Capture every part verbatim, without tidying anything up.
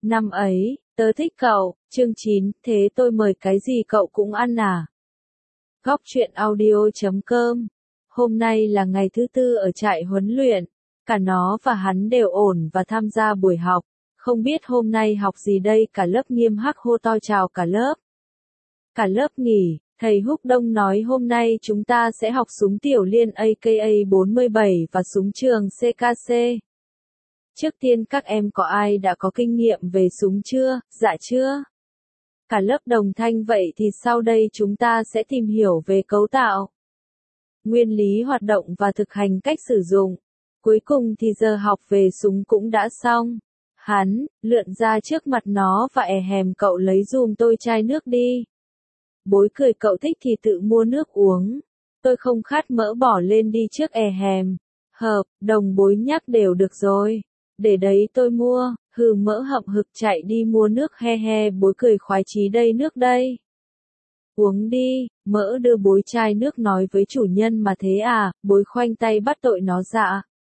Năm ấy, tớ thích cậu, chương chín, thế tôi mời cái gì cậu cũng ăn à? Góc truyện audio chấm com. Hôm nay là ngày thứ tư ở trại huấn luyện. Cả nó và hắn đều ổn và tham gia buổi học. Không biết hôm nay học gì đây, cả lớp nghiêm hắc hô to chào cả lớp. Cả lớp nghỉ, thầy Húc Đông nói hôm nay chúng ta sẽ học súng tiểu liên a ca a bốn mươi bảy và súng trường xê ca xê. Trước tiên các em có ai đã có kinh nghiệm về súng chưa? Dạ chưa. Cả lớp đồng thanh vậy thì sau đây chúng ta sẽ tìm hiểu về cấu tạo, nguyên lý hoạt động và thực hành cách sử dụng. Cuối cùng thì giờ học về súng cũng đã xong. Hắn lượn ra trước mặt nó và è hèm cậu lấy giùm tôi chai nước đi. Bối cười cậu thích thì tự mua nước uống. Tôi không khát mỡ bỏ lên đi trước è hèm. Hợp, đồng bối nhắc đều được rồi. Để đấy tôi mua, hừ mỡ hậm hực chạy đi mua nước he he bối cười khoái chí đây nước đây. Uống đi, mỡ đưa bối chai nước nói với chủ nhân mà thế à, bối khoanh tay bắt tội nó dạ.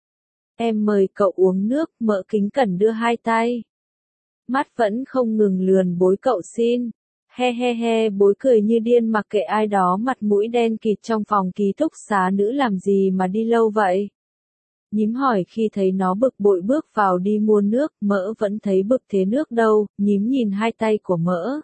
Em mời cậu uống nước, mỡ kính cẩn đưa hai tay. Mắt vẫn không ngừng lườn bối cậu xin. He he he bối cười như điên mặc kệ ai đó mặt mũi đen kịt trong phòng ký túc xá nữ làm gì mà đi lâu vậy. Nhím hỏi khi thấy nó bực bội bước vào đi mua nước, mỡ vẫn thấy bực thế nước đâu, nhím nhìn hai tay của mỡ.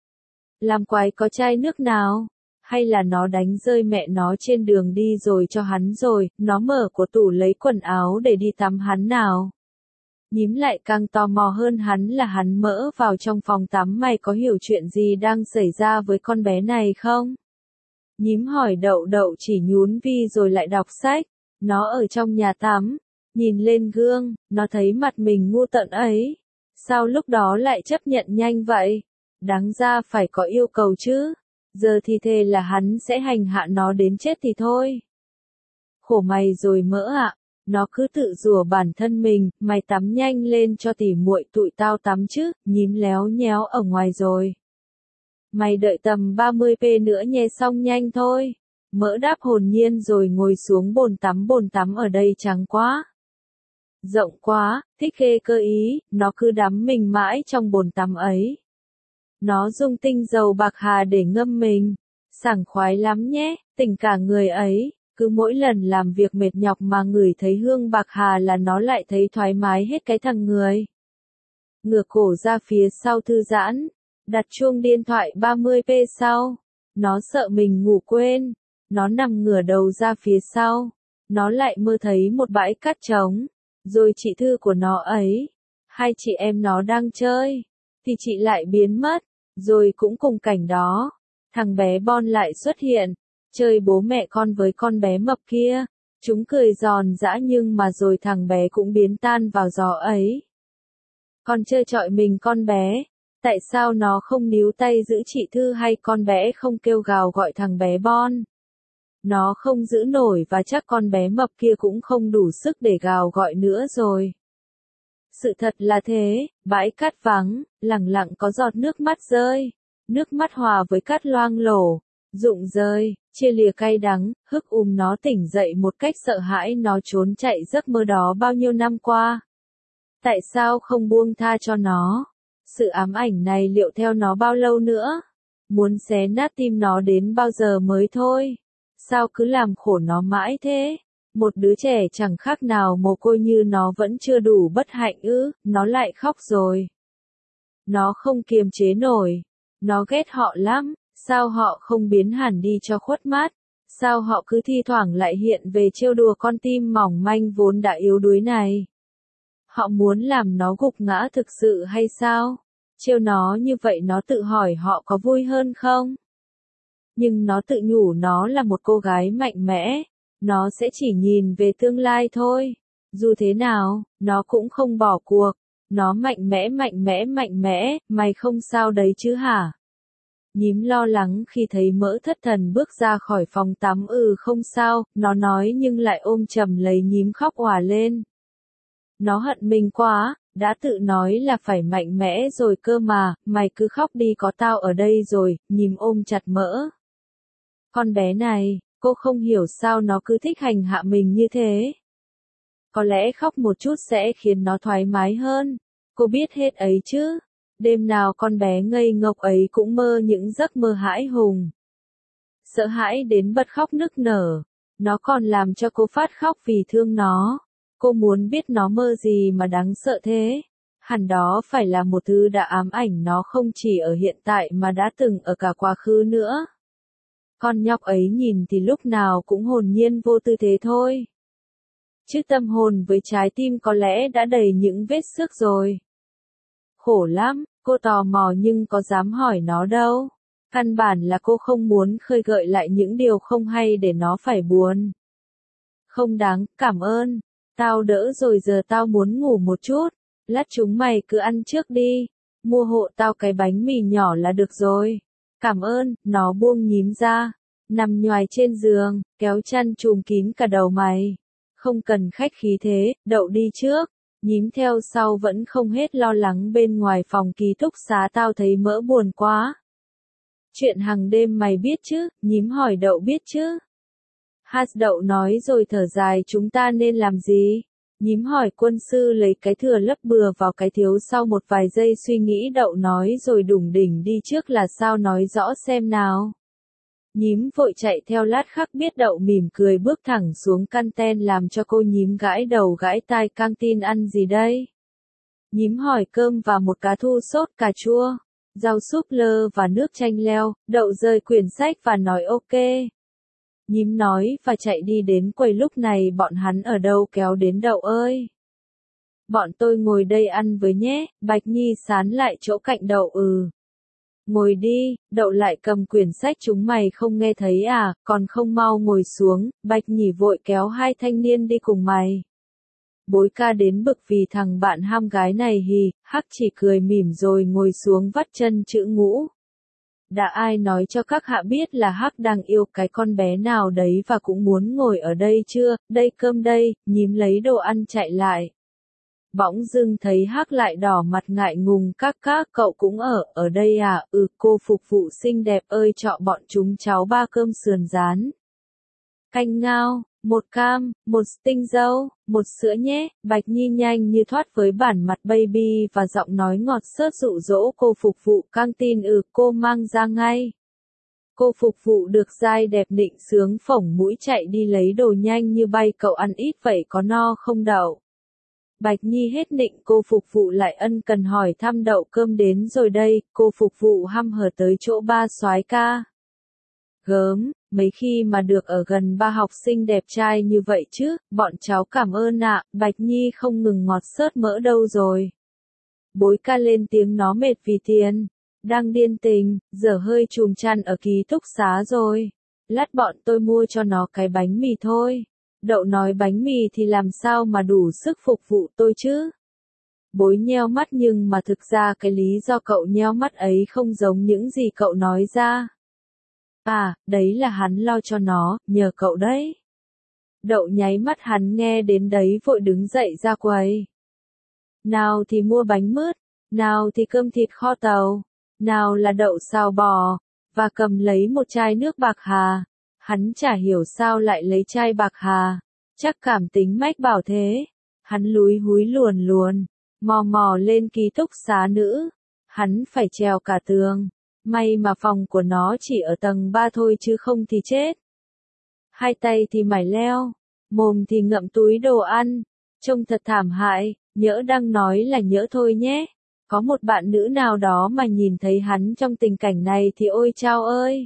Làm quái có chai nước nào? Hay là nó đánh rơi mẹ nó trên đường đi rồi cho hắn rồi, nó mở của tủ lấy quần áo để đi tắm hắn nào? Nhím lại càng tò mò hơn hắn là hắn mỡ vào trong phòng tắm mày có hiểu chuyện gì đang xảy ra với con bé này không? Nhím hỏi đậu đậu chỉ nhún vi rồi lại đọc sách. Nó ở trong nhà tắm, nhìn lên gương, nó thấy mặt mình ngu tận ấy. Sao lúc đó lại chấp nhận nhanh vậy? Đáng ra phải có yêu cầu chứ. Giờ thì thề là hắn sẽ hành hạ nó đến chết thì thôi. Khổ mày rồi mỡ ạ. Nó cứ tự rủa bản thân mình, mày tắm nhanh lên cho tỉ muội tụi tao tắm chứ, nhím léo nhéo ở ngoài rồi. Mày đợi tầm ba mươi phút nữa nhé xong nhanh thôi. Mỡ đáp hồn nhiên rồi ngồi xuống bồn tắm bồn tắm ở đây trắng quá. Rộng quá, thích ghê cơ ý, nó cứ đắm mình mãi trong bồn tắm ấy. Nó dùng tinh dầu bạc hà để ngâm mình. Sảng khoái lắm nhé, tỉnh cả người ấy. Cứ mỗi lần làm việc mệt nhọc mà ngửi thấy hương bạc hà là nó lại thấy thoải mái hết cái thằng người. Ngửa cổ ra phía sau thư giãn. Đặt chuông điện thoại ba mươi phút sau. Nó sợ mình ngủ quên. Nó nằm ngửa đầu ra phía sau. Nó lại mơ thấy một bãi cát trống. Rồi chị Thư của nó ấy. Hai chị em nó đang chơi. Thì chị lại biến mất. Rồi cũng cùng cảnh đó. Thằng bé Bon lại xuất hiện. Chơi bố mẹ con với con bé mập kia. Chúng cười giòn giã nhưng mà rồi thằng bé cũng biến tan vào gió ấy. Con chơi chọi mình con bé. Tại sao nó không níu tay giữ chị Thư hay con bé không kêu gào gọi thằng bé Bon? Nó không giữ nổi và chắc con bé mập kia cũng không đủ sức để gào gọi nữa rồi. Sự thật là thế, bãi cát vắng, lẳng lặng có giọt nước mắt rơi. Nước mắt hòa với cát loang lổ, rụng rơi, chia lìa cay đắng, hức ùm nó tỉnh dậy một cách sợ hãi nó trốn chạy giấc mơ đó bao nhiêu năm qua. Tại sao không buông tha cho nó? Sự ám ảnh này liệu theo nó bao lâu nữa? Muốn xé nát tim nó đến bao giờ mới thôi? Sao cứ làm khổ nó mãi thế? Một đứa trẻ chẳng khác nào mồ côi như nó vẫn chưa đủ bất hạnh ư, nó lại khóc rồi. Nó không kiềm chế nổi. Nó ghét họ lắm, sao họ không biến hẳn đi cho khuất mắt? Sao họ cứ thi thoảng lại hiện về trêu đùa con tim mỏng manh vốn đã yếu đuối này? Họ muốn làm nó gục ngã thực sự hay sao? Trêu nó như vậy nó tự hỏi họ có vui hơn không? Nhưng nó tự nhủ nó là một cô gái mạnh mẽ, nó sẽ chỉ nhìn về tương lai thôi. Dù thế nào, nó cũng không bỏ cuộc. Nó mạnh mẽ mạnh mẽ mạnh mẽ, mày không sao đấy chứ hả? Nhím lo lắng khi thấy mỡ thất thần bước ra khỏi phòng tắm. Ừ không sao, nó nói nhưng lại ôm chầm lấy nhím khóc òa lên. Nó hận mình quá, đã tự nói là phải mạnh mẽ rồi cơ mà, mày cứ khóc đi có tao ở đây rồi, nhím ôm chặt mỡ. Con bé này, cô không hiểu sao nó cứ thích hành hạ mình như thế. Có lẽ khóc một chút sẽ khiến nó thoải mái hơn. Cô biết hết ấy chứ. Đêm nào con bé ngây ngốc ấy cũng mơ những giấc mơ hãi hùng. Sợ hãi đến bật khóc nức nở. Nó còn làm cho cô phát khóc vì thương nó. Cô muốn biết nó mơ gì mà đáng sợ thế. Hẳn đó phải là một thứ đã ám ảnh nó không chỉ ở hiện tại mà đã từng ở cả quá khứ nữa. Con nhóc ấy nhìn thì lúc nào cũng hồn nhiên vô tư thế thôi. Chứ tâm hồn với trái tim có lẽ đã đầy những vết xước rồi. Khổ lắm, cô tò mò nhưng có dám hỏi nó đâu. Căn bản là cô không muốn khơi gợi lại những điều không hay để nó phải buồn. Không đáng, cảm ơn. Tao đỡ rồi, giờ tao muốn ngủ một chút. Lát chúng mày cứ ăn trước đi. Mua hộ tao cái bánh mì nhỏ là được rồi. Cảm ơn. Nó buông nhím ra. Nằm nhoài trên giường, kéo chăn trùm kín cả đầu mày. Không cần khách khí thế, đậu đi trước. Nhím theo sau vẫn không hết lo lắng bên ngoài phòng ký túc xá, tao thấy mỡ buồn quá. Chuyện hàng đêm mày biết chứ, nhím hỏi. Đậu biết chứ. Hát đậu nói rồi thở dài. Chúng ta nên làm gì? Nhím hỏi. Quân sư lấy cái thừa lấp bừa vào cái thiếu. Sau một vài giây suy nghĩ đậu nói rồi đủng đỉnh đi trước. Là sao, nói rõ xem nào. Nhím vội chạy theo, lát khắc biết đậu mỉm cười bước thẳng xuống căn ten làm cho cô nhím gãi đầu gãi tai. Căng tin ăn gì đây? Nhím hỏi. Cơm và một cá thu sốt cà chua, rau súp lơ và nước chanh leo. Đậu rời quyển sách và nói ok. Nhím nói và chạy đi đến quầy. Lúc này bọn hắn ở đâu kéo đến đậu ơi? Bọn tôi ngồi đây ăn với nhé. Bạch Nhi sán lại chỗ cạnh đậu. Ừ. Ngồi đi. Đậu lại cầm quyển sách. Chúng mày không nghe thấy à, còn không mau ngồi xuống. Bạch Nhỉ vội kéo hai thanh niên đi cùng mày. Bối ca đến bực vì thằng bạn ham gái này hì, Hắc chỉ cười mỉm rồi ngồi xuống vắt chân chữ ngũ. Đã ai nói cho các hạ biết là Hắc đang yêu cái con bé nào đấy và cũng muốn ngồi ở đây chưa? Đây cơm đây. Nhím lấy đồ ăn chạy lại. Bỗng dưng thấy Hắc lại đỏ mặt ngại ngùng. Các các cậu cũng ở, ở đây à? Ừ, cô phục vụ xinh đẹp ơi, cho bọn chúng cháu ba cơm sườn rán, canh ngao, một cam, một tinh dâu, một sữa nhé. Bạch Nhi nhanh như thoát với bản mặt baby và giọng nói ngọt xớt dụ dỗ cô phục vụ. Căng tin. Ừ, cô mang ra ngay. Cô phục vụ được dai đẹp nịnh sướng phổng mũi chạy đi lấy đồ nhanh như bay. Cậu ăn ít vậy có no không đậu? Bạch Nhi hết nịnh, cô phục vụ lại ân cần hỏi thăm. Đậu cơm đến rồi đây. Cô phục vụ hăm hở tới chỗ ba soái ca. Gớm, mấy khi mà được ở gần ba học sinh đẹp trai như vậy chứ. Bọn cháu cảm ơn ạ. Bạch Nhi không ngừng ngọt xớt mỡ. Đâu rồi? Bối ca lên tiếng. Nó mệt vì tiền. Đang điên tình, dở hơi chùm chăn ở ký túc xá rồi. Lát bọn tôi mua cho nó cái bánh mì thôi. Đậu nói. Bánh mì thì làm sao mà đủ sức phục vụ tôi chứ? Bối nheo mắt, nhưng mà thực ra cái lý do cậu nheo mắt ấy không giống những gì cậu nói ra. À, đấy là hắn lo cho nó, nhờ cậu đấy. Đậu nháy mắt, hắn nghe đến đấy vội đứng dậy ra quầy. Nào thì mua bánh mứt, nào thì cơm thịt kho tàu, nào là đậu xào bò, và cầm lấy một chai nước bạc hà. Hắn chả hiểu sao lại lấy chai bạc hà, chắc cảm tính mách bảo thế. Hắn lúi húi luồn luồn, mò mò lên ký túc xá nữ. Hắn phải trèo cả tường. May mà phòng của nó chỉ ở tầng ba thôi chứ không thì chết. Hai tay thì mải leo, mồm thì ngậm túi đồ ăn. Trông thật thảm hại. Nhỡ đang nói là nhỡ thôi nhé. Có một bạn nữ nào đó mà nhìn thấy hắn trong tình cảnh này thì ôi chao ơi.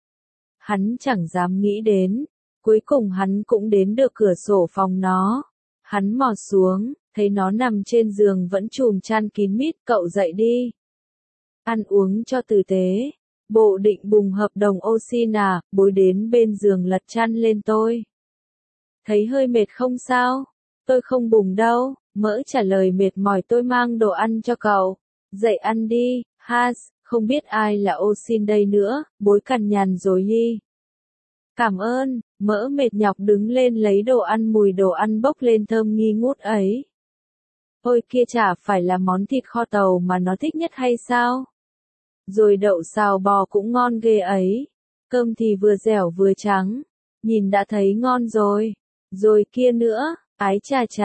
Hắn chẳng dám nghĩ đến. Cuối cùng hắn cũng đến được cửa sổ phòng nó. Hắn mò xuống, thấy nó nằm trên giường vẫn chùm chăn kín mít. Cậu dậy đi. Ăn uống cho tử tế. Bộ định bùng hợp đồng oxy à? Bối đến bên giường lật chăn lên tôi. Thấy hơi mệt không sao? Tôi không bùng đâu. Mỡ trả lời mệt mỏi. Tôi mang đồ ăn cho cậu. Dậy ăn đi. Has, không biết ai là Osin đây nữa. Bối cằn nhằn rồi hi. Cảm ơn. Mỡ mệt nhọc đứng lên lấy đồ ăn. Mùi đồ ăn bốc lên thơm nghi ngút ấy. Ôi kia, chả phải là món thịt kho tàu mà nó thích nhất hay sao? Rồi đậu xào bò cũng ngon ghê ấy. Cơm thì vừa dẻo vừa trắng. Nhìn đã thấy ngon rồi. Rồi kia nữa, ái chà chà,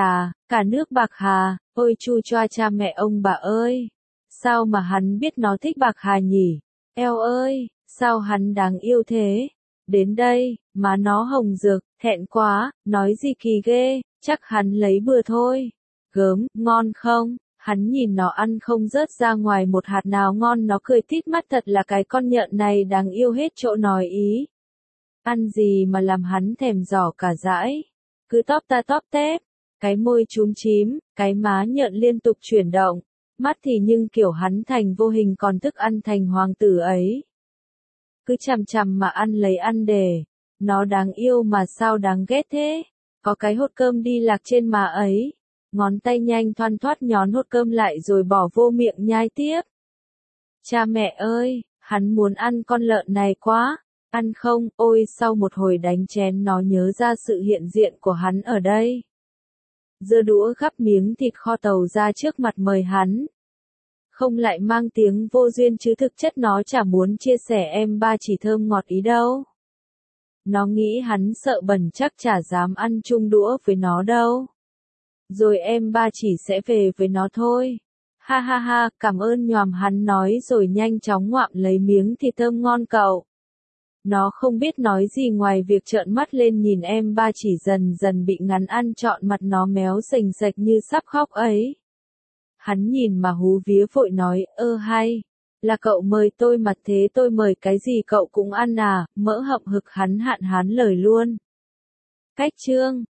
Cả nước bạc hà, ôi chu choa cha mẹ ông bà ơi. Sao mà hắn biết nó thích bạc hà nhỉ? Eo ơi, sao hắn đáng yêu thế? Đến đây, má nó hồng rực, thẹn quá, nói gì kỳ ghê, chắc hắn lấy bừa thôi. Gớm, ngon không? Hắn nhìn nó ăn không rớt ra ngoài một hạt nào ngon, nó cười tít mắt, thật là cái con nhện này đáng yêu hết chỗ nói ý. Ăn gì mà làm hắn thèm giỏ cả dãi. Cứ tóp ta tóp tép, cái môi chúm chím, cái má nhợn liên tục chuyển động. Mắt thì nhưng kiểu hắn thành vô hình còn thức ăn thành hoàng tử ấy. Cứ chằm chằm mà ăn lấy ăn để. Nó đáng yêu mà sao đáng ghét thế. Có cái hốt cơm đi lạc trên má ấy. Ngón tay nhanh thoăn thoắt nhón hốt cơm lại rồi bỏ vô miệng nhai tiếp. Cha mẹ ơi, hắn muốn ăn con lợn này quá. Ăn không, ôi sau một hồi đánh chén nó nhớ ra sự hiện diện của hắn ở đây. Giơ đũa gắp miếng thịt kho tàu ra trước mặt mời hắn. Không lại mang tiếng vô duyên chứ thực chất nó chả muốn chia sẻ em ba chỉ thơm ngọt ý đâu. Nó nghĩ hắn sợ bẩn chắc chả dám ăn chung đũa với nó đâu. Rồi em ba chỉ sẽ về với nó thôi. Ha ha ha, cảm ơn nhoàm, hắn nói rồi nhanh chóng ngoạm lấy miếng thịt thơm ngon cậu. Nó không biết nói gì ngoài việc trợn mắt lên nhìn em ba chỉ dần dần bị ngắn ăn, trọn mặt nó méo sềnh sệch như sắp khóc ấy. Hắn nhìn mà hú vía vội nói, ơ hay, là cậu mời tôi mà thế tôi mời cái gì cậu cũng ăn à, mỡ hậm hực hắn hạn hán lời luôn. Cách chương